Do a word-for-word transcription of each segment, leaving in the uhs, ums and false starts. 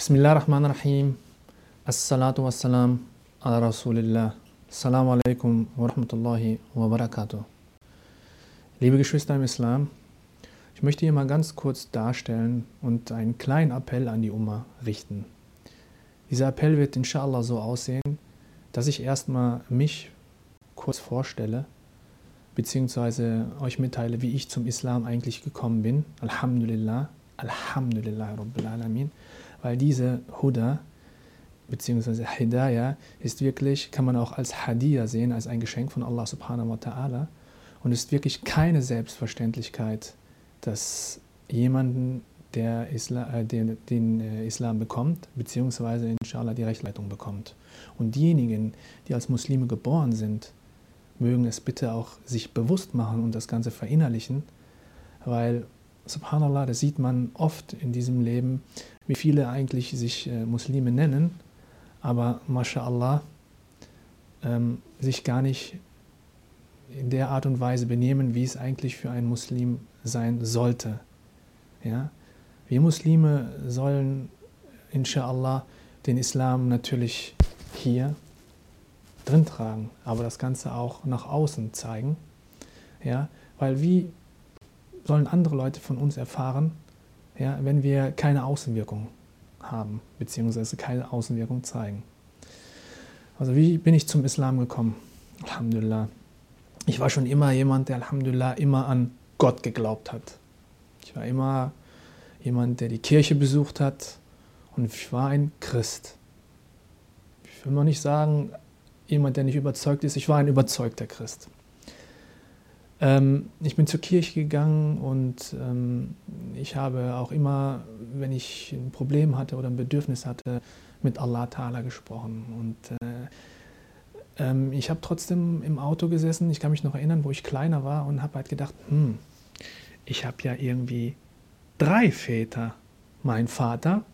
Bismillahirrahmanirrahim. Assalatu wassalam ala Rasulillah. Assalamu alaikum wa rahmatullahi wa barakatuh. Liebe Geschwister im Islam, ich möchte hier mal ganz kurz darstellen und einen kleinen Appell an die Umma richten. Dieser Appell wird inshallah so aussehen, dass ich erstmal mich kurz vorstelle, beziehungsweise euch mitteile, wie ich zum Islam eigentlich gekommen bin. Alhamdulillah, Alhamdulillah Rabbil Alamin. Weil diese Huda, beziehungsweise Hidayah, ist wirklich, kann man auch als Hadiyah sehen, als ein Geschenk von Allah subhanahu wa ta'ala. Und ist wirklich keine Selbstverständlichkeit, dass jemanden, der Isla, äh, den, den äh, Islam bekommt, beziehungsweise inshallah die Rechtsleitung bekommt. Und diejenigen, die als Muslime geboren sind, mögen es bitte auch sich bewusst machen und das Ganze verinnerlichen, weil, subhanallah, das sieht man oft in diesem Leben, wie viele eigentlich sich äh, Muslime nennen, aber mashallah ähm, sich gar nicht in der Art und Weise benehmen, wie es eigentlich für einen Muslim sein sollte. Ja? Wir Muslime sollen inshallah den Islam natürlich hier drin tragen, aber das Ganze auch nach außen zeigen. Ja? Weil wie sollen andere Leute von uns erfahren, ja, wenn wir keine Außenwirkung haben, beziehungsweise keine Außenwirkung zeigen. Also wie bin ich zum Islam gekommen? Alhamdulillah. Ich war schon immer jemand, der Alhamdulillah immer an Gott geglaubt hat. Ich war immer jemand, der die Kirche besucht hat und ich war ein Christ. Ich will mal nicht sagen, jemand, der nicht überzeugt ist, ich war ein überzeugter Christ. Ich bin zur Kirche gegangen und ähm, ich habe auch immer, wenn ich ein Problem hatte oder ein Bedürfnis hatte, mit Allah Ta'ala gesprochen. Und äh, ähm, ich habe trotzdem im Auto gesessen, ich kann mich noch erinnern, wo ich kleiner war und habe halt gedacht, hm, ich habe ja irgendwie drei Väter. Mein Vater,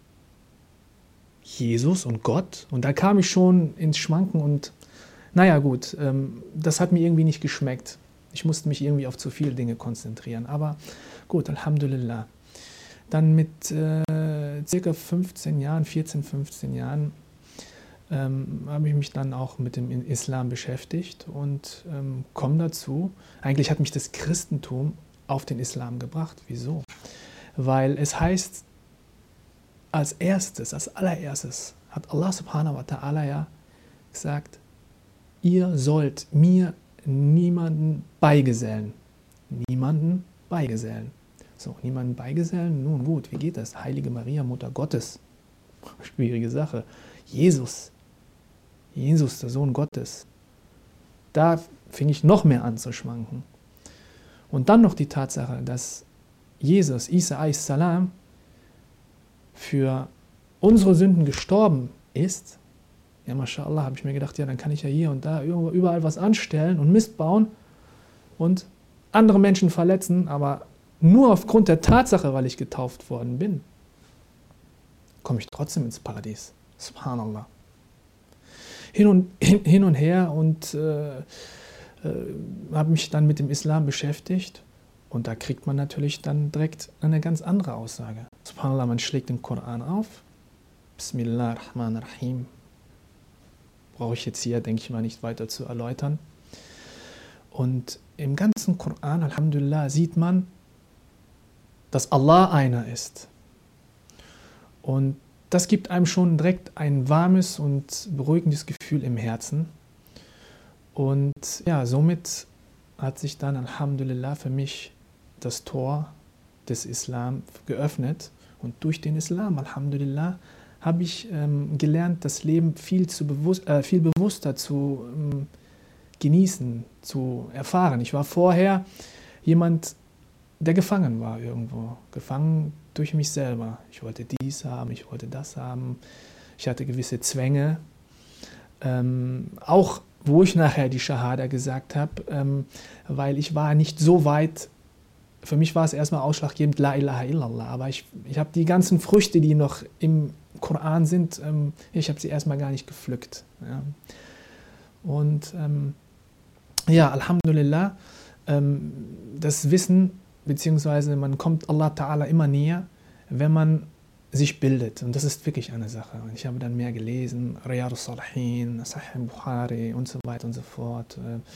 Jesus und Gott. Und da kam ich schon ins Schwanken und naja gut, ähm, das hat mir irgendwie nicht geschmeckt. Ich musste mich irgendwie auf zu viele Dinge konzentrieren, aber gut, Alhamdulillah. Dann mit äh, circa fünfzehn Jahren, vierzehn, fünfzehn Jahren, ähm, habe ich mich dann auch mit dem Islam beschäftigt und ähm, komme dazu. Eigentlich hat mich das Christentum auf den Islam gebracht. Wieso? Weil es heißt, als erstes, als allererstes hat Allah subhanahu wa ta'ala ja gesagt, ihr sollt mir niemanden beigesellen. Niemanden beigesellen. So, niemanden beigesellen? Nun gut, wie geht das? Heilige Maria, Mutter Gottes. Schwierige Sache. Jesus. Jesus, der Sohn Gottes. Da fing ich noch mehr an zu schwanken. Und dann noch die Tatsache, dass Jesus, Isa a salam, für unsere Sünden gestorben ist. Ja, mashallah, habe ich mir gedacht, ja, dann kann ich ja hier und da überall was anstellen und Mist bauen und andere Menschen verletzen, aber nur aufgrund der Tatsache, weil ich getauft worden bin, komme ich trotzdem ins Paradies. Subhanallah. Hin und, hin, hin und her und äh, äh, habe mich dann mit dem Islam beschäftigt und da kriegt man natürlich dann direkt eine ganz andere Aussage. Subhanallah, man schlägt den Koran auf. Bismillahirrahmanirrahim. Brauche ich jetzt hier, denke ich mal, nicht weiter zu erläutern. Und im ganzen Koran, Alhamdulillah, sieht man, dass Allah einer ist. Und das gibt einem schon direkt ein warmes und beruhigendes Gefühl im Herzen. Und ja, somit hat sich dann, Alhamdulillah, für mich das Tor des Islam geöffnet. Und durch den Islam, Alhamdulillah, habe ich ähm, gelernt, das Leben viel, zu bewusst, äh, viel bewusster zu ähm, genießen, zu erfahren. Ich war vorher jemand, der gefangen war irgendwo, gefangen durch mich selber. Ich wollte dies haben, ich wollte das haben, ich hatte gewisse Zwänge. Ähm, auch wo ich nachher die Shahada gesagt habe, ähm, weil ich war nicht so weit, für mich war es erstmal ausschlaggebend, La ilaha illallah, aber ich, ich habe die ganzen Früchte, die noch im Koran sind, ähm, ich habe sie erstmal gar nicht gepflückt. Ja. Und ähm, ja, Alhamdulillah, ähm, das Wissen, beziehungsweise man kommt Allah Ta'ala immer näher, wenn man sich bildet. Und das ist wirklich eine Sache. Und ich habe dann mehr gelesen, Riyad al-Salihin, Sahih Bukhari und so weiter und so fort.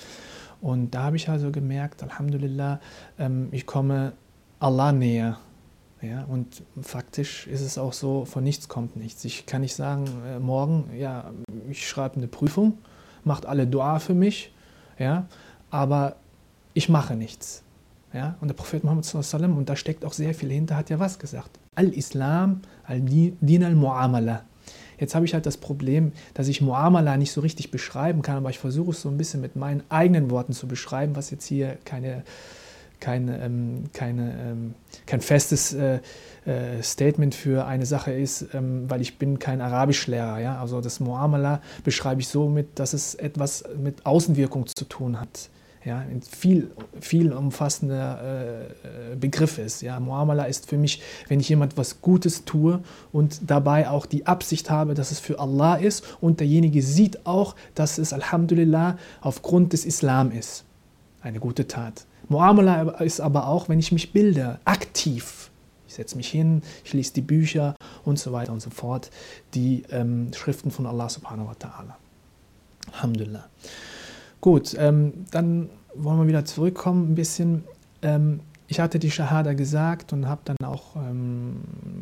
Und da habe ich also gemerkt, Alhamdulillah, ich komme Allah näher. Ja, und faktisch ist es auch so, von nichts kommt nichts. Ich kann nicht sagen, äh, morgen, ja, ich schreibe eine Prüfung, macht alle Dua für mich, ja, aber ich mache nichts. Ja, und der Prophet Muhammad sallallahu alaihi wasallam, und da steckt auch sehr viel hinter, hat ja was gesagt? Al-Islam, al-Din al-Mu'amala. Jetzt habe ich halt das Problem, dass ich Mu'amala nicht so richtig beschreiben kann, aber ich versuche es so ein bisschen mit meinen eigenen Worten zu beschreiben, was jetzt hier keine... Kein, ähm, keine, ähm, kein festes äh, äh, Statement für eine Sache ist, ähm, weil ich bin kein Arabischlehrer. Ja? Also das Mu'amala beschreibe ich so mit, dass es etwas mit Außenwirkung zu tun hat. Ja? Ein viel, viel umfassender äh, Begriff ist. Ja? Mu'amala ist für mich, wenn ich jemand was Gutes tue und dabei auch die Absicht habe, dass es für Allah ist und derjenige sieht auch, dass es Alhamdulillah aufgrund des Islam ist. Eine gute Tat. Mu'amala ist aber auch, wenn ich mich bilde, aktiv. Ich setze mich hin, ich lese die Bücher und so weiter und so fort, die ähm, Schriften von Allah subhanahu wa ta'ala. Alhamdulillah. Gut, ähm, dann wollen wir wieder zurückkommen ein bisschen. Ähm, ich hatte die Shahada gesagt und habe dann auch ähm,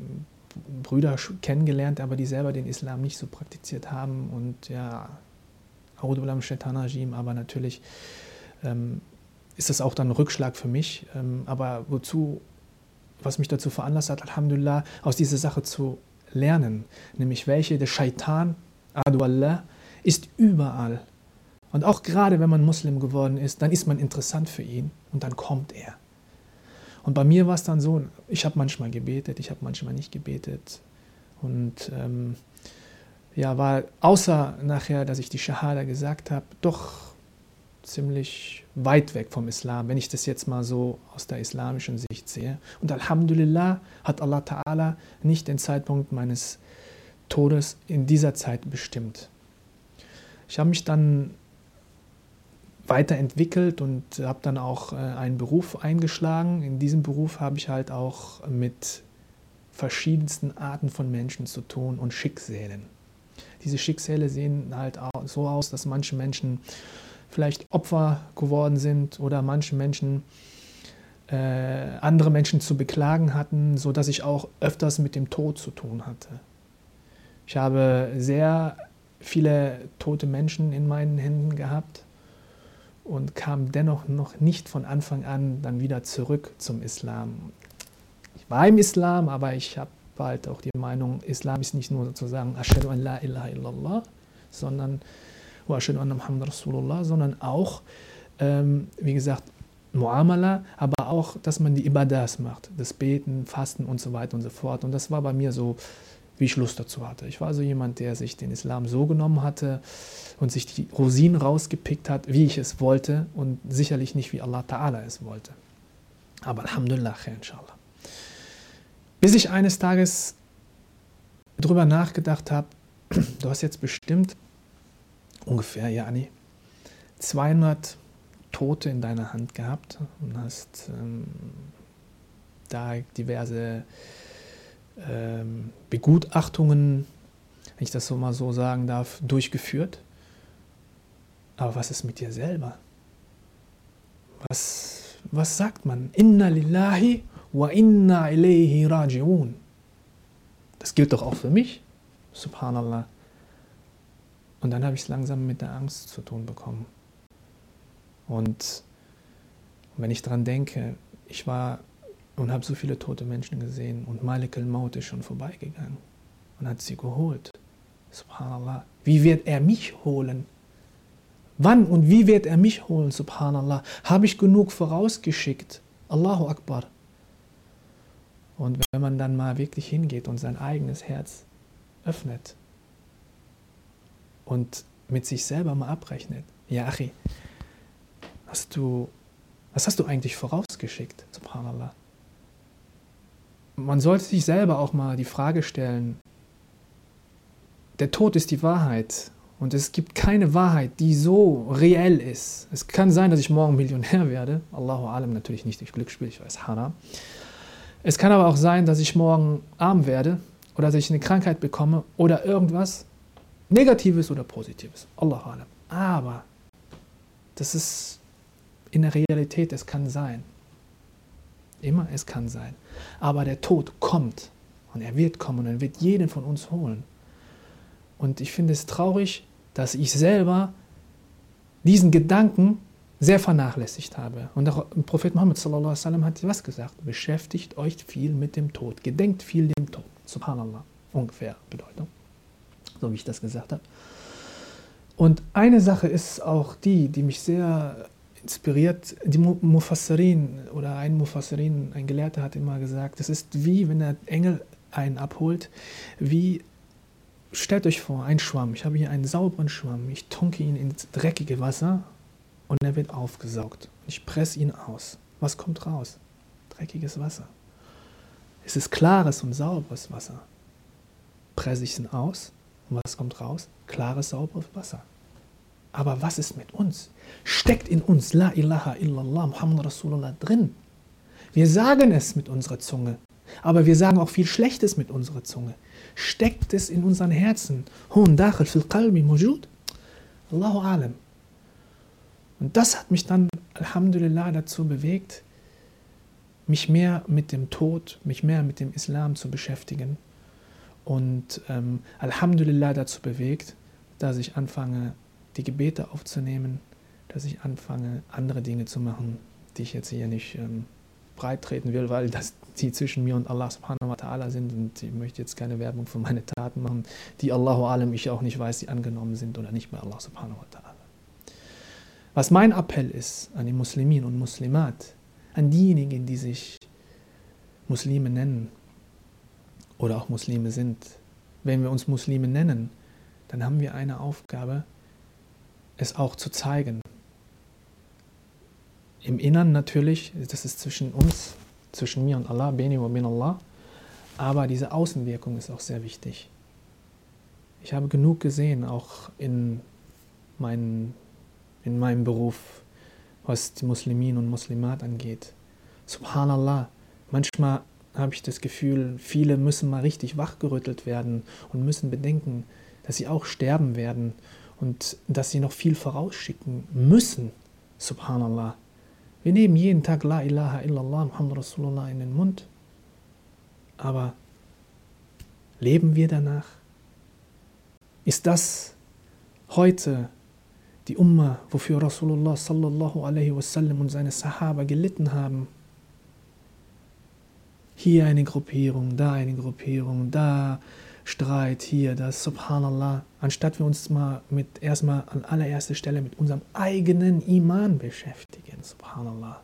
Brüder kennengelernt, aber die selber den Islam nicht so praktiziert haben. Und ja, A'udhu billahi minash shaitanir rajim, aber natürlich ähm, ist das auch dann ein Rückschlag für mich. Ähm, aber wozu, was mich dazu veranlasst hat, Alhamdulillah, aus dieser Sache zu lernen, nämlich welche, der Shaitan, Adu Allah, ist überall. Und auch gerade wenn man Muslim geworden ist, dann ist man interessant für ihn und dann kommt er. Und bei mir war es dann so, ich habe manchmal gebetet, ich habe manchmal nicht gebetet. Und ähm, ja, war außer nachher, dass ich die Shahada gesagt habe, doch ziemlich weit weg vom Islam, wenn ich das jetzt mal so aus der islamischen Sicht sehe. Und Alhamdulillah hat Allah Ta'ala nicht den Zeitpunkt meines Todes in dieser Zeit bestimmt. Ich habe mich dann weiterentwickelt und habe dann auch äh, einen Beruf eingeschlagen. In diesem Beruf habe ich halt auch mit verschiedensten Arten von Menschen zu tun und Schicksalen. Diese Schicksale sehen halt auch so aus, dass manche Menschen vielleicht Opfer geworden sind oder manche Menschen äh, andere Menschen zu beklagen hatten, sodass ich auch öfters mit dem Tod zu tun hatte. Ich habe sehr viele tote Menschen in meinen Händen gehabt und kam dennoch noch nicht von Anfang an dann wieder zurück zum Islam. Ich war im Islam, aber ich habe halt auch die Meinung, Islam ist nicht nur sozusagen Ashhadu an la ilaha illallah, sondern wa ashhadu anna Muhammad Rasulullah, sondern auch, ähm, wie gesagt, Mu'amala, aber auch, dass man die Ibadas macht, das Beten, Fasten und so weiter und so fort. Und das war bei mir so, wie ich Lust dazu hatte. Ich war so jemand, der sich den Islam so genommen hatte und sich die Rosinen rausgepickt hat, wie ich es wollte und sicherlich nicht, wie Allah Ta'ala es wollte. Aber Alhamdulillah, inshallah. Bis ich eines Tages drüber nachgedacht habe, du hast jetzt bestimmt ungefähr, yani, zweihundert Tote in deiner Hand gehabt und hast ähm, da diverse ähm, Begutachtungen, wenn ich das so mal so sagen darf, durchgeführt. Aber was ist mit dir selber? Was, was sagt man? Inna lillahi wa inna ilayhi raji'un. Das gilt doch auch für mich, subhanallah. Und dann habe ich es langsam mit der Angst zu tun bekommen. Und wenn ich daran denke, ich war und habe so viele tote Menschen gesehen und Malik al-Maut ist schon vorbeigegangen und hat sie geholt. Subhanallah. Wie wird er mich holen? Wann und wie wird er mich holen? Subhanallah. Habe ich genug vorausgeschickt? Allahu Akbar. Und wenn man dann mal wirklich hingeht und sein eigenes Herz öffnet und mit sich selber mal abrechnet, ja, Achi, hast du, was hast du eigentlich vorausgeschickt? Subhanallah. Man sollte sich selber auch mal die Frage stellen, der Tod ist die Wahrheit und es gibt keine Wahrheit, die so reell ist. Es kann sein, dass ich morgen Millionär werde, Allahu Alam, natürlich nicht durch Glücksspiel, ich weiß, haram. Es kann aber auch sein, dass ich morgen arm werde oder dass ich eine Krankheit bekomme oder irgendwas Negatives oder Positives. Allahu alam. Aber das ist in der Realität, es kann sein. Immer, es kann sein. Aber der Tod kommt und er wird kommen und er wird jeden von uns holen. Und ich finde es traurig, dass ich selber diesen Gedanken sehr vernachlässigt habe. Und der Prophet Muhammad sallallahu alaihi wasallam hat was gesagt? Beschäftigt euch viel mit dem Tod. Gedenkt viel dem Tod. Subhanallah. Ungefähr Bedeutung. So wie ich das gesagt habe. Und eine Sache ist auch die, die mich sehr inspiriert. Die Mufassirin oder ein Mufassirin, ein Gelehrter hat immer gesagt, es ist wie, wenn der Engel einen abholt, wie, stellt euch vor, ein Schwamm. Ich habe hier einen sauberen Schwamm. Ich tunke ihn ins dreckige Wasser und er wird aufgesaugt. Ich presse ihn aus. Was kommt raus? Dreckiges Wasser. Es ist klares und sauberes Wasser. Presse ich ihn aus und was kommt raus? Klares, sauberes Wasser. Aber was ist mit uns? Steckt in uns La ilaha illallah Muhammad Rasulullah drin? Wir sagen es mit unserer Zunge, aber wir sagen auch viel Schlechtes mit unserer Zunge. Steckt es in unseren Herzen? Hun dakhil fil qalbi mujud? Allahu alam. Und das hat mich dann, Alhamdulillah, dazu bewegt, mich mehr mit dem Tod, mich mehr mit dem Islam zu beschäftigen. Und ähm, Alhamdulillah dazu bewegt, dass ich anfange, die Gebete aufzunehmen, dass ich anfange, andere Dinge zu machen, die ich jetzt hier nicht ähm, breit treten will, weil das die zwischen mir und Allah subhanahu wa ta'ala sind und ich möchte jetzt keine Werbung für meine Taten machen, die Allahu alam ich auch nicht weiß, die angenommen sind oder nicht bei Allah subhanahu wa ta'ala. Was mein Appell ist an die Muslimin und Muslimat, an diejenigen, die sich Muslime nennen oder auch Muslime sind, wenn wir uns Muslime nennen, dann haben wir eine Aufgabe, es auch zu zeigen. Im Innern natürlich, das ist zwischen uns, zwischen mir und Allah, Beni wa bin Allah, aber diese Außenwirkung ist auch sehr wichtig. Ich habe genug gesehen, auch in, mein, in meinem Beruf, was die Muslimin und Muslimat angeht. Subhanallah, manchmal habe ich das Gefühl, viele müssen mal richtig wachgerüttelt werden und müssen bedenken, dass sie auch sterben werden und dass sie noch viel vorausschicken müssen. Subhanallah. Wir nehmen jeden Tag La ilaha illallah Muhammad Rasulullah in den Mund, aber leben wir danach? Ist das heute die Umma, wofür Rasulullah sallallahu alaihi wasallam und seine Sahaba gelitten haben? Hier eine Gruppierung, da eine Gruppierung, da Streit, hier, das, Subhanallah. Anstatt wir uns mal mit erstmal an allererster Stelle mit unserem eigenen Iman beschäftigen, Subhanallah.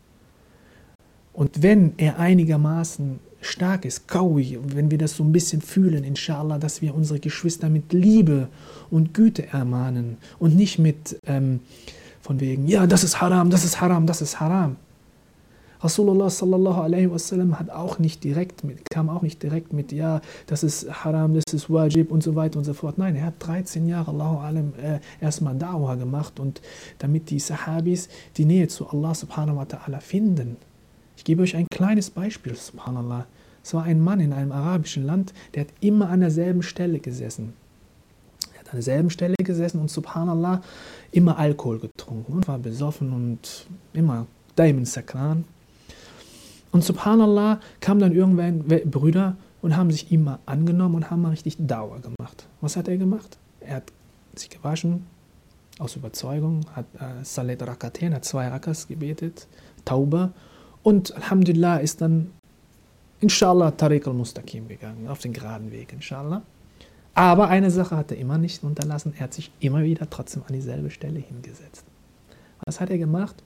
Und wenn er einigermaßen stark ist, kaui, wenn wir das so ein bisschen fühlen, inshallah, dass wir unsere Geschwister mit Liebe und Güte ermahnen und nicht mit ähm, von wegen, ja, das ist haram, das ist haram, das ist haram. Rasulullah sallallahu alaihi wasallam hat auch nicht direkt mit, kam auch nicht direkt mit, ja, das ist haram, das ist wajib und so weiter und so fort. Nein, er hat dreizehn Jahre, Allahu alam, äh, erstmal Da'wah gemacht und damit die Sahabis die Nähe zu Allah subhanahu wa ta'ala finden. Ich gebe euch ein kleines Beispiel, subhanallah. Es war ein Mann in einem arabischen Land, der hat immer an derselben Stelle gesessen. Er hat an derselben Stelle gesessen und subhanallah immer Alkohol getrunken und war besoffen und immer Daimen Sakran. Und subhanallah kamen dann irgendwann Brüder und haben sich ihm mal angenommen und haben mal richtig Dauer gemacht. Was hat er gemacht? Er hat sich gewaschen, aus Überzeugung, hat äh, Salat Rakaten, hat zwei Rakas gebetet, Tauba und Alhamdulillah ist dann inshallah Tariq al-Mustaqim gegangen, auf den geraden Weg, inshallah. Aber eine Sache hat er immer nicht unterlassen, er hat sich immer wieder trotzdem an dieselbe Stelle hingesetzt. Was hat er gemacht?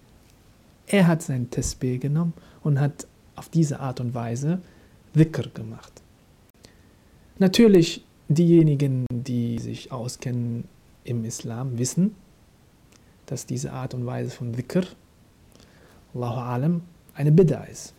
Er hat sein Tasbih genommen und hat auf diese Art und Weise Dhikr gemacht. Natürlich, diejenigen, die sich auskennen im Islam, wissen, dass diese Art und Weise von Dhikr, Allahu alam, eine Bid'a ist.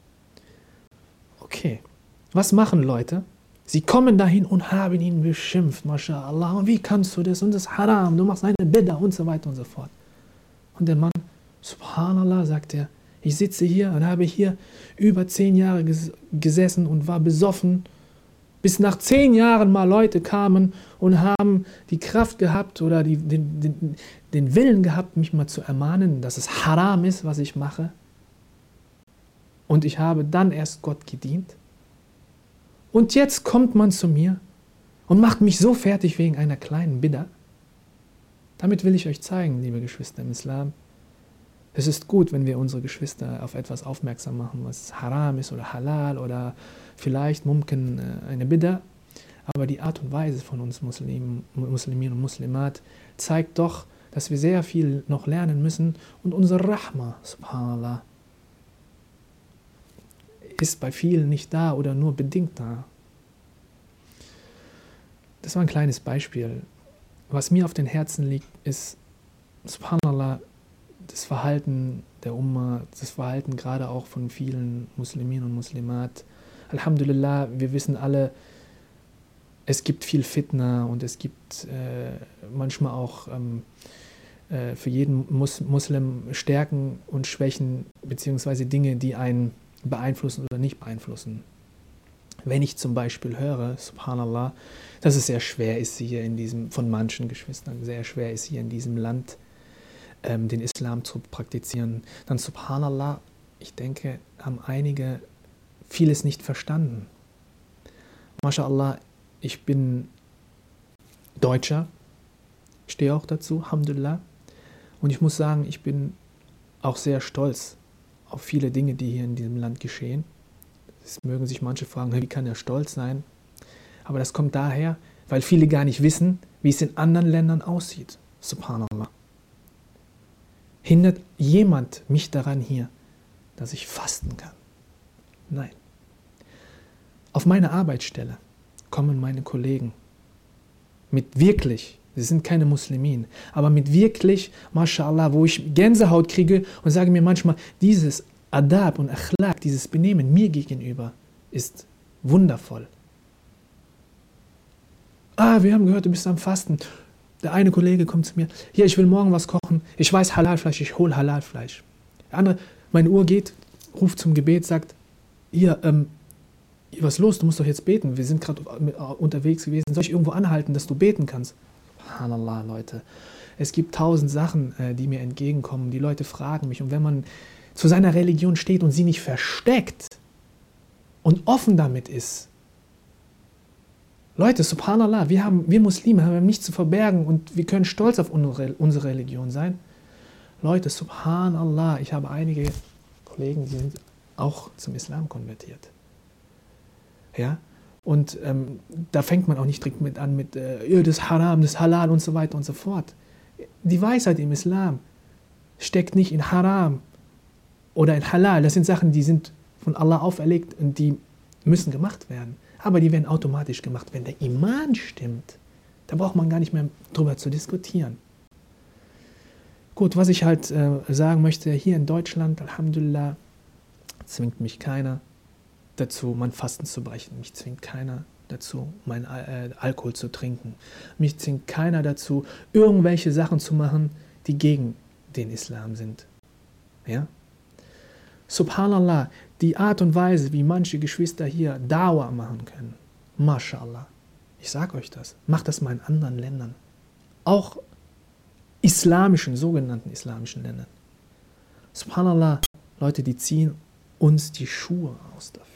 Okay, was machen Leute? Sie kommen dahin und haben ihn beschimpft, MashaAllah, und wie kannst du das? Und das ist haram, du machst eine Bid'a und so weiter und so fort. Und der Mann, Subhanallah, sagt er, ich sitze hier und habe hier über zehn Jahre ges- gesessen und war besoffen Bis nach zehn Jahren mal Leute kamen und haben die Kraft gehabt oder die, den, den, den Willen gehabt, mich mal zu ermahnen, dass es haram ist, was ich mache. Und ich habe dann erst Gott gedient. Und jetzt kommt man zu mir und macht mich so fertig wegen einer kleinen Bid'a. Damit will ich euch zeigen, liebe Geschwister im Islam, es ist gut, wenn wir unsere Geschwister auf etwas aufmerksam machen, was haram ist oder halal oder vielleicht mumkin eine Bid'a. Aber die Art und Weise von uns Muslimen, Muslimin und Muslimat zeigt doch, dass wir sehr viel noch lernen müssen. Und unsere Rahma, subhanallah, ist bei vielen nicht da oder nur bedingt da. Das war ein kleines Beispiel. Was mir auf den Herzen liegt, ist, subhanallah, das Verhalten der Umma, das Verhalten gerade auch von vielen Muslimin und Muslimat. Alhamdulillah, wir wissen alle, es gibt viel Fitna und es gibt äh, manchmal auch ähm, äh, für jeden Mus- Muslim Stärken und Schwächen, beziehungsweise Dinge, die einen beeinflussen oder nicht beeinflussen. Wenn ich zum Beispiel höre, subhanallah, dass es sehr schwer ist hier in diesem, von manchen Geschwistern, sehr schwer ist hier in diesem Land, ähm, den Islam zu praktizieren, dann subhanallah, ich denke, haben einige vieles nicht verstanden. MashaAllah, ich bin Deutscher, stehe auch dazu, alhamdulillah, und ich muss sagen, ich bin auch sehr stolz auf viele Dinge, die hier in diesem Land geschehen. Es mögen sich manche fragen, wie kann er stolz sein? Aber das kommt daher, weil viele gar nicht wissen, wie es in anderen Ländern aussieht. Subhanallah. Hindert jemand mich daran hier, dass ich fasten kann? Nein. Auf meine Arbeitsstelle kommen meine Kollegen mit wirklich, sie sind keine Muslimin, aber mit wirklich, mashallah, wo ich Gänsehaut kriege und sage mir manchmal, dieses Adab und Akhlaq, dieses Benehmen mir gegenüber ist wundervoll. Ah, wir haben gehört, du bist am Fasten. Der eine Kollege kommt zu mir, hier, ich will morgen was kochen. Ich weiß Halalfleisch, ich hole Halalfleisch. Der andere, meine Uhr geht, ruft zum Gebet, sagt, hier, ähm, was ist los, du musst doch jetzt beten. Wir sind gerade unterwegs gewesen. Soll ich irgendwo anhalten, dass du beten kannst? Subhanallah, Leute. Es gibt tausend Sachen, äh, die mir entgegenkommen. Die Leute fragen mich. Und wenn man zu seiner Religion steht und sie nicht versteckt und offen damit ist, Leute, subhanallah, wir, haben, wir Muslime haben nichts zu verbergen und wir können stolz auf unsere, unsere Religion sein. Leute, subhanallah, ich habe einige Kollegen, die sind auch zum Islam konvertiert. Ja, und ähm, da fängt man auch nicht direkt mit an mit äh, das Haram, das Halal und so weiter und so fort. Die Weisheit im Islam steckt nicht in Haram oder in Halal. Das sind Sachen, die sind von Allah auferlegt und die müssen gemacht werden. Aber die werden automatisch gemacht, wenn der Iman stimmt. Da braucht man gar nicht mehr drüber zu diskutieren. Gut, was ich halt äh, sagen möchte, hier in Deutschland, alhamdulillah, zwingt mich keiner dazu, mein Fasten zu brechen. Mich zwingt keiner dazu, meinen äh, Alkohol zu trinken. Mich zwingt keiner dazu, irgendwelche Sachen zu machen, die gegen den Islam sind. Ja? Subhanallah, die Art und Weise, wie manche Geschwister hier Dawa machen können, mashallah, ich sage euch das, macht das mal in anderen Ländern. Auch islamischen, sogenannten islamischen Ländern. Subhanallah, Leute, die ziehen uns die Schuhe aus dafür.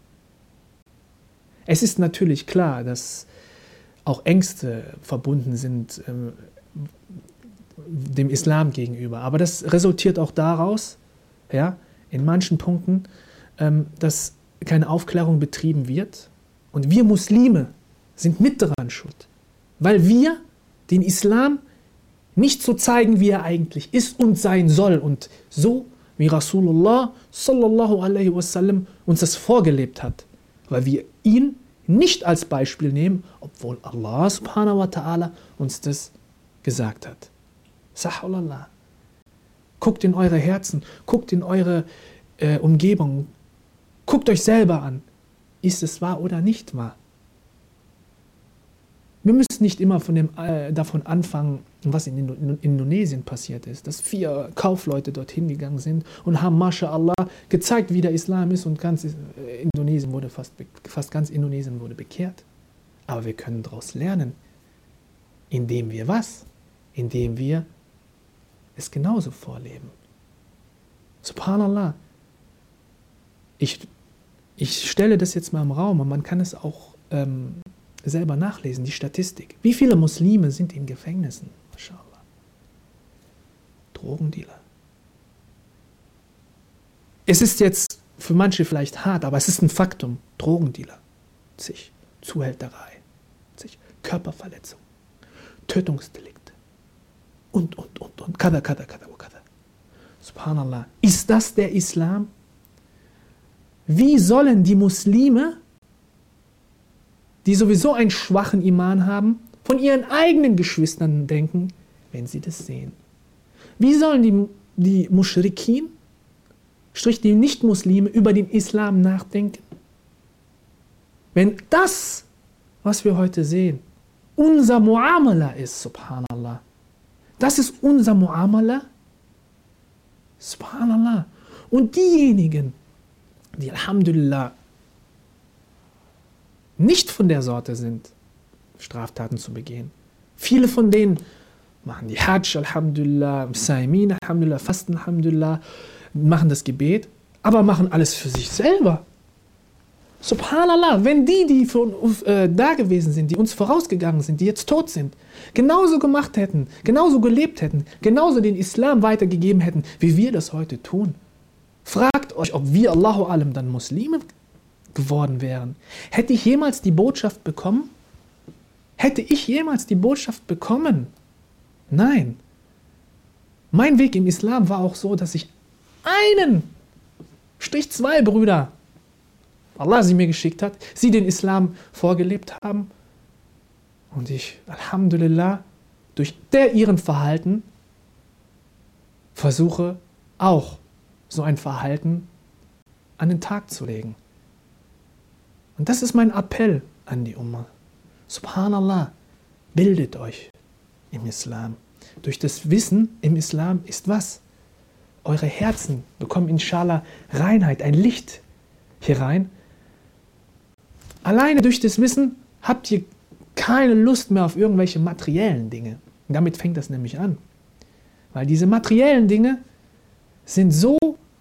Es ist natürlich klar, dass auch Ängste verbunden sind ähm, dem Islam gegenüber, aber das resultiert auch daraus, ja, in manchen Punkten, ähm, dass keine Aufklärung betrieben wird. Und wir Muslime sind mit daran schuld, weil wir den Islam nicht so zeigen, wie er eigentlich ist und sein soll. Und so, wie Rasulullah sallallahu alaihi wasallam uns das vorgelebt hat. Weil wir ihn nicht als Beispiel nehmen, obwohl Allah subhanahu wa ta'ala uns das gesagt hat. Sahullah. Guckt in eure Herzen, guckt in eure äh, Umgebung, guckt euch selber an. Ist es wahr oder nicht wahr? Wir müssen nicht immer von dem, äh, davon anfangen, was in, in Indonesien passiert ist, dass vier Kaufleute dorthin gegangen sind und haben, MashaAllah, gezeigt, wie der Islam ist, und ganz äh, Indonesien wurde fast, fast ganz Indonesien wurde bekehrt. Aber wir können daraus lernen, indem wir was? Indem wir es genauso vorleben. Subhanallah. Ich, ich stelle das jetzt mal im Raum, und man kann es auch ähm, selber nachlesen, die Statistik. Wie viele Muslime sind in Gefängnissen? MashaAllah. Drogendealer. Es ist jetzt für manche vielleicht hart, aber es ist ein Faktum. Drogendealer, zig. Zuhälterei, zig. Körperverletzung, Tötungsdelikte und, und, und, und. Kada, kada, kada, kada. Subhanallah. Ist das der Islam? Wie sollen die Muslime, die sowieso einen schwachen Iman haben, von ihren eigenen Geschwistern denken, wenn sie das sehen? Wie sollen die, die Muschrikin, sprich die Nicht-Muslime, über den Islam nachdenken? Wenn das, was wir heute sehen, unser Muamala ist, subhanallah, das ist unser Muamala, subhanallah. Und diejenigen, die Alhamdulillah nicht von der Sorte sind, Straftaten zu begehen. Viele von denen machen die Hajj, Alhamdulillah, Saimin, Alhamdulillah, Fasten, Alhamdulillah, machen das Gebet, aber machen alles für sich selber. Subhanallah, wenn die, die für uns äh, da gewesen sind, die uns vorausgegangen sind, die jetzt tot sind, genauso gemacht hätten, genauso gelebt hätten, genauso den Islam weitergegeben hätten, wie wir das heute tun. Fragt euch, ob wir, Allahu Alam, dann Muslime geworden wären. Hätte ich jemals die Botschaft bekommen? Hätte ich jemals die Botschaft bekommen? Nein. Mein Weg im Islam war auch so, dass ich einen, Strich zwei Brüder, Allah sie mir geschickt hat, sie den Islam vorgelebt haben, und ich, Alhamdulillah, durch der ihren Verhalten versuche auch so ein Verhalten an den Tag zu legen. Und das ist mein Appell an die Umma. Subhanallah, bildet euch im Islam. Durch das Wissen im Islam ist was? Eure Herzen bekommen inshallah Reinheit, ein Licht hier rein. Alleine durch das Wissen habt ihr keine Lust mehr auf irgendwelche materiellen Dinge. Und damit fängt das nämlich an. Weil diese materiellen Dinge sind so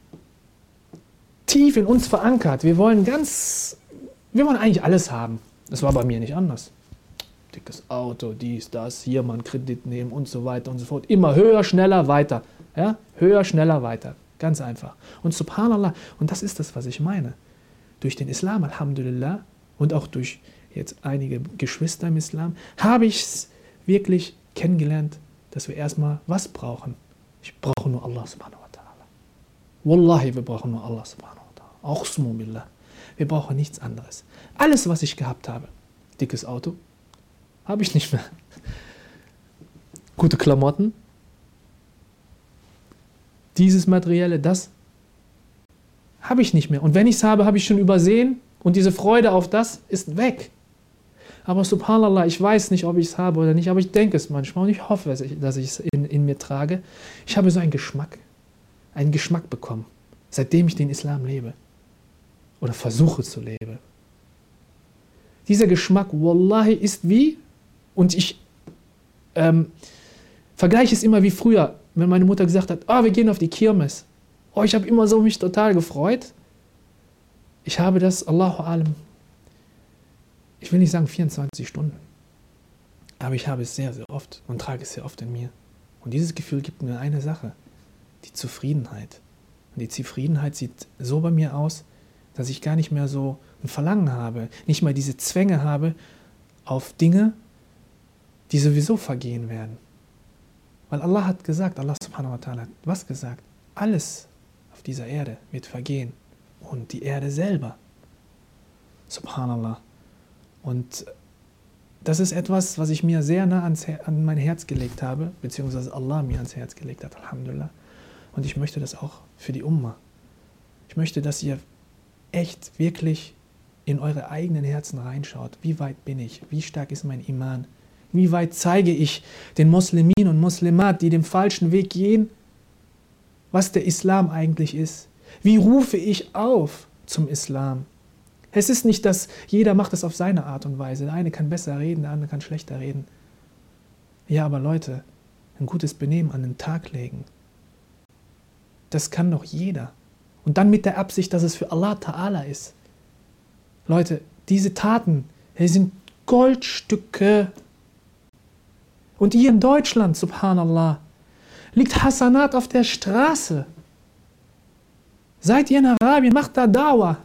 tief in uns verankert. Wir wollen ganz, wir wollen eigentlich alles haben. Das war bei mir nicht anders. Dickes Auto, dies, das, hier mal einen Kredit nehmen und so weiter und so fort. Immer höher, schneller, weiter. Ja? Höher, schneller, weiter. Ganz einfach. Und subhanallah, und das ist das, was ich meine. Durch den Islam, Alhamdulillah, und auch durch jetzt einige Geschwister im Islam, habe ich es wirklich kennengelernt, dass wir erstmal was brauchen. Ich brauche nur Allah subhanahu wa ta'ala. Wallahi, wir brauchen nur Allah subhanahu wa ta'ala. Auch Sumu billah. Wir brauchen nichts anderes. Alles, was ich gehabt habe, dickes Auto, habe ich nicht mehr. Gute Klamotten, dieses Materielle, das habe ich nicht mehr. Und wenn ich es habe, habe ich schon übersehen, und diese Freude auf das ist weg. Aber subhanallah, ich weiß nicht, ob ich es habe oder nicht, aber ich denke es manchmal und ich hoffe, dass ich es in, in mir trage. Ich habe so einen Geschmack, einen Geschmack bekommen, seitdem ich den Islam lebe oder versuche zu leben. Dieser Geschmack, wallahi, ist wie, und ich ähm, vergleiche es immer wie früher, wenn meine Mutter gesagt hat, oh, wir gehen auf die Kirmes. Oh, ich habe immer so mich total gefreut. Ich habe das, Allahu Alam, ich will nicht sagen vierundzwanzig Stunden, aber ich habe es sehr, sehr oft und trage es sehr oft in mir. Und dieses Gefühl gibt mir eine Sache, die Zufriedenheit. Und die Zufriedenheit sieht so bei mir aus, dass ich gar nicht mehr so ein Verlangen habe, nicht mal diese Zwänge habe auf Dinge, die sowieso vergehen werden. Weil Allah hat gesagt, Allah subhanahu wa ta'ala hat was gesagt? Alles auf dieser Erde wird vergehen. Und die Erde selber. Subhanallah. Und das ist etwas, was ich mir sehr nah ans Her- an mein Herz gelegt habe, beziehungsweise Allah mir ans Herz gelegt hat, Alhamdulillah. Und ich möchte das auch für die Umma. Ich möchte, dass ihr echt wirklich in eure eigenen Herzen reinschaut, wie weit bin ich, wie stark ist mein Iman, wie weit zeige ich den Muslimin und Muslimat, die den falschen Weg gehen, was der Islam eigentlich ist. Wie rufe ich auf zum Islam? Es ist nicht, dass jeder macht es auf seine Art und Weise. Der eine kann besser reden, der andere kann schlechter reden. Ja, aber Leute, ein gutes Benehmen an den Tag legen, das kann doch jeder. Und dann mit der Absicht, dass es für Allah Ta'ala ist. Leute, diese Taten, die sind Goldstücke. Und hier in Deutschland, subhanallah, liegt Hasanat auf der Straße. Seid ihr in Arabien, macht da Dauer.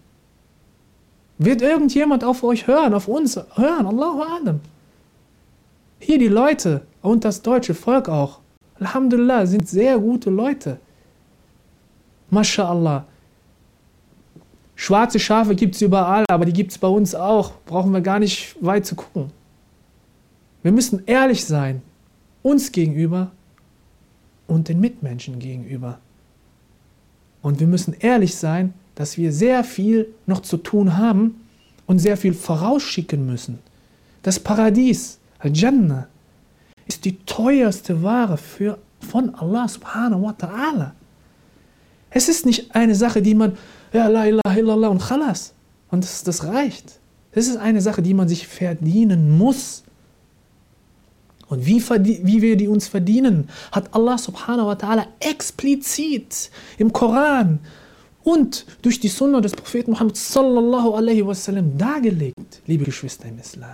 Wird irgendjemand auf euch hören, auf uns hören? Allahu Alam. Hier die Leute und das deutsche Volk auch, Alhamdulillah, sind sehr gute Leute. MashaAllah. Schwarze Schafe gibt es überall, aber die gibt es bei uns auch. Brauchen wir gar nicht weit zu gucken. Wir müssen ehrlich sein, uns gegenüber und den Mitmenschen gegenüber. Und wir müssen ehrlich sein, dass wir sehr viel noch zu tun haben und sehr viel vorausschicken müssen. Das Paradies, Al-Jannah, ist die teuerste Ware für, von Allah subhanahu wa ta'ala. Es ist nicht eine Sache, die man, ja, la ilaha illallah und khalas, und das, das reicht. Das ist eine Sache, die man sich verdienen muss. Und wie, wie wir die uns verdienen, hat Allah subhanahu wa ta'ala explizit im Koran und durch die Sunna des Propheten Muhammad sallallahu alaihi wasallam dargelegt, liebe Geschwister im Islam.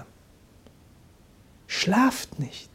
Schlaft nicht.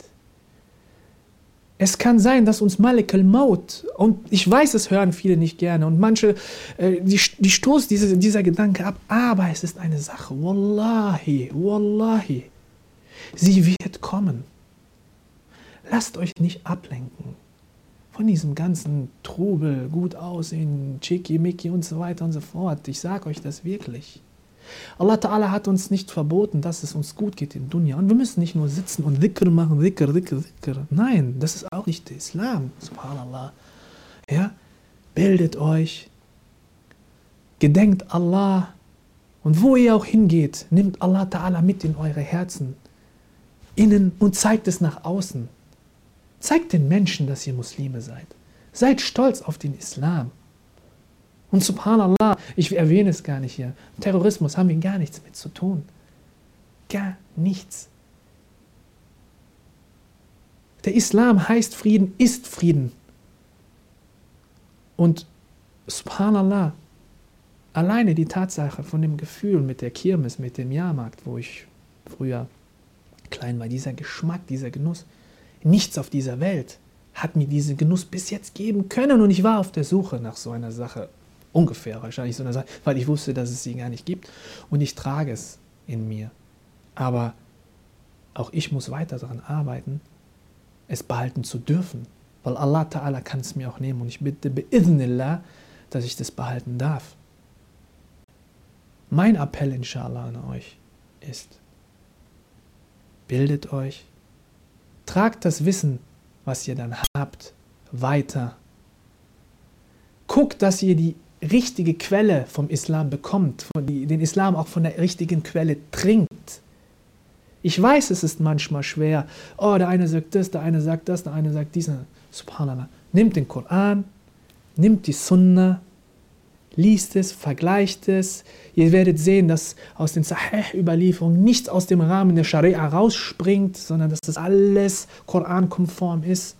Es kann sein, dass uns Malik al-Maut, und ich weiß, es hören viele nicht gerne, und manche, äh, die, die stoßen diese, dieser Gedanke ab, aber es ist eine Sache, Wallahi, Wallahi, sie wird kommen. Lasst euch nicht ablenken von diesem ganzen Trubel, gut aussehen, Chiki-Miki und so weiter und so fort. Ich sage euch das wirklich. Allah Ta'ala hat uns nicht verboten, dass es uns gut geht in Dunya. Und wir müssen nicht nur sitzen und Dhikr machen, Dhikr, Dhikr, Dhikr. Nein, das ist auch nicht der Islam, subhanallah. Ja? Bildet euch, gedenkt Allah, und wo ihr auch hingeht, nimmt Allah Ta'ala mit in eure Herzen, innen, und zeigt es nach außen. Zeigt den Menschen, dass ihr Muslime seid. Seid stolz auf den Islam. Und subhanallah, ich erwähne es gar nicht hier, Terrorismus haben wir gar nichts mit zu tun. Gar nichts. Der Islam heißt Frieden, ist Frieden. Und subhanallah, alleine die Tatsache von dem Gefühl mit der Kirmes, mit dem Jahrmarkt, wo ich früher klein war, dieser Geschmack, dieser Genuss, nichts auf dieser Welt hat mir diesen Genuss bis jetzt geben können, und ich war auf der Suche nach so einer Sache, ungefähr wahrscheinlich so einer Sache, weil ich wusste, dass es sie gar nicht gibt, und ich trage es in mir. Aber auch ich muss weiter daran arbeiten, es behalten zu dürfen, weil Allah Ta'ala kann es mir auch nehmen, und ich bitte bi'idhnillah, dass ich das behalten darf. Mein Appell inshallah an euch ist, bildet euch, tragt das Wissen, was ihr dann habt, weiter. Guckt, dass ihr die richtige Quelle vom Islam bekommt, von die, den Islam auch von der richtigen Quelle trinkt. Ich weiß, es ist manchmal schwer. Oh, der eine sagt das, der eine sagt das, der eine sagt dies. Subhanallah. Nimmt den Koran, nimmt die Sunna, liest es, vergleicht es. Ihr werdet sehen, dass aus den Sahih-Überlieferungen nichts aus dem Rahmen der Scharia rausspringt, sondern dass das alles korankonform ist.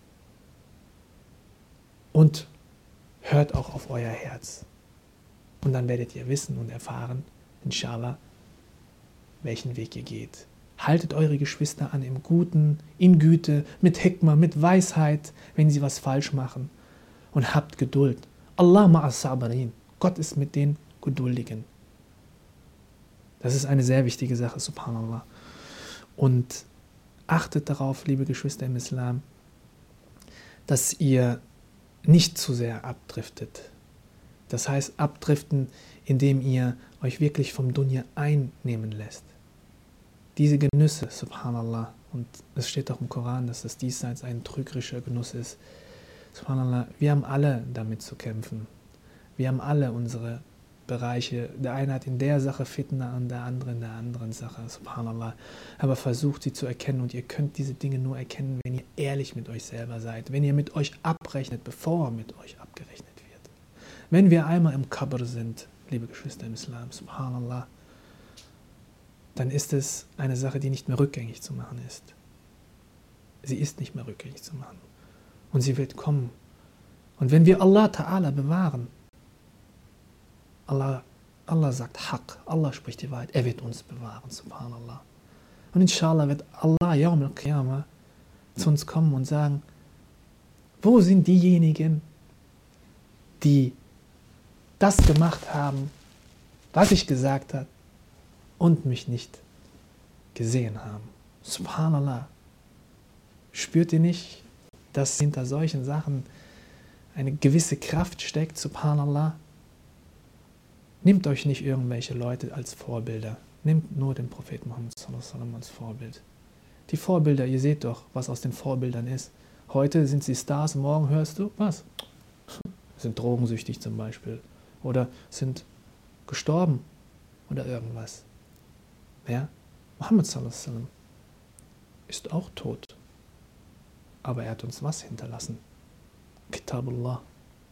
Und hört auch auf euer Herz. Und dann werdet ihr wissen und erfahren, inshallah, welchen Weg ihr geht. Haltet eure Geschwister an im Guten, in Güte, mit Hikmah, mit Weisheit, wenn sie was falsch machen. Und habt Geduld. Allah ma'as sabirin. Gott ist mit den Geduldigen. Das ist eine sehr wichtige Sache, subhanallah. Und achtet darauf, liebe Geschwister im Islam, dass ihr nicht zu sehr abdriftet. Das heißt, abdriften, indem ihr euch wirklich vom Dunya einnehmen lässt. Diese Genüsse, subhanallah, und es steht auch im Koran, dass das Diesseits ein trügerischer Genuss ist. Subhanallah, wir haben alle damit zu kämpfen. Wir haben alle unsere Bereiche. Der eine hat in der Sache Fitna und der andere in der anderen Sache, subhanallah. Aber versucht sie zu erkennen und ihr könnt diese Dinge nur erkennen, wenn ihr ehrlich mit euch selber seid, wenn ihr mit euch abrechnet, bevor mit euch abgerechnet wird. Wenn wir einmal im Qabr sind, liebe Geschwister im Islam, subhanallah, dann ist es eine Sache, die nicht mehr rückgängig zu machen ist. Sie ist nicht mehr rückgängig zu machen. Und sie wird kommen. Und wenn wir Allah Ta'ala bewahren, Allah, Allah sagt Haq, Allah spricht die Wahrheit, er wird uns bewahren, subhanallah. Und inshallah wird Allah Yawm al-Qiyamah zu uns kommen und sagen, wo sind diejenigen, die das gemacht haben, was ich gesagt habe, und mich nicht gesehen haben. Subhanallah. Spürt ihr nicht, dass hinter solchen Sachen eine gewisse Kraft steckt? Subhanallah. Nehmt euch nicht irgendwelche Leute als Vorbilder. Nehmt nur den Propheten Muhammad sallallahu alaihi wasallam als Vorbild. Die Vorbilder, ihr seht doch, was aus den Vorbildern ist. Heute sind sie Stars, morgen hörst du, was? Sind drogensüchtig zum Beispiel. Oder sind gestorben. Oder irgendwas. Ja? Muhammad sallallahu alaihi wasallam ist auch tot. Aber er hat uns was hinterlassen? Kitabullah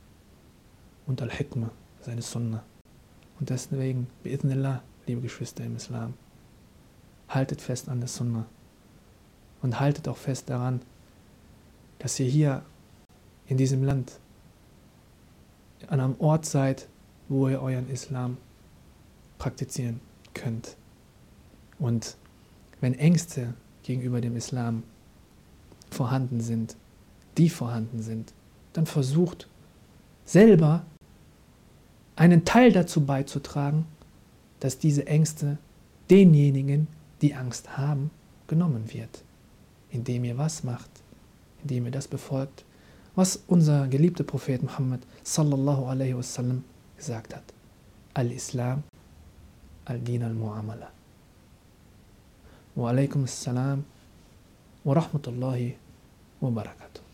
und Al-Hikmah, seine Sunnah. Und deswegen, bi'idhnillah, liebe Geschwister im Islam, haltet fest an der Sunnah. Und haltet auch fest daran, dass ihr hier in diesem Land an einem Ort seid, wo ihr euren Islam praktizieren könnt. Und wenn Ängste gegenüber dem Islam vorhanden sind, die vorhanden sind, dann versucht selber einen Teil dazu beizutragen, dass diese Ängste denjenigen, die Angst haben, genommen wird. Indem ihr was macht, indem ihr das befolgt, was unser geliebter Prophet Muhammad sallallahu alaihi wasallam gesagt hat. Al-Islam, al-Din al-Mu'amala. Wa alaikum assalam wa rahmatullahi wa barakatuh.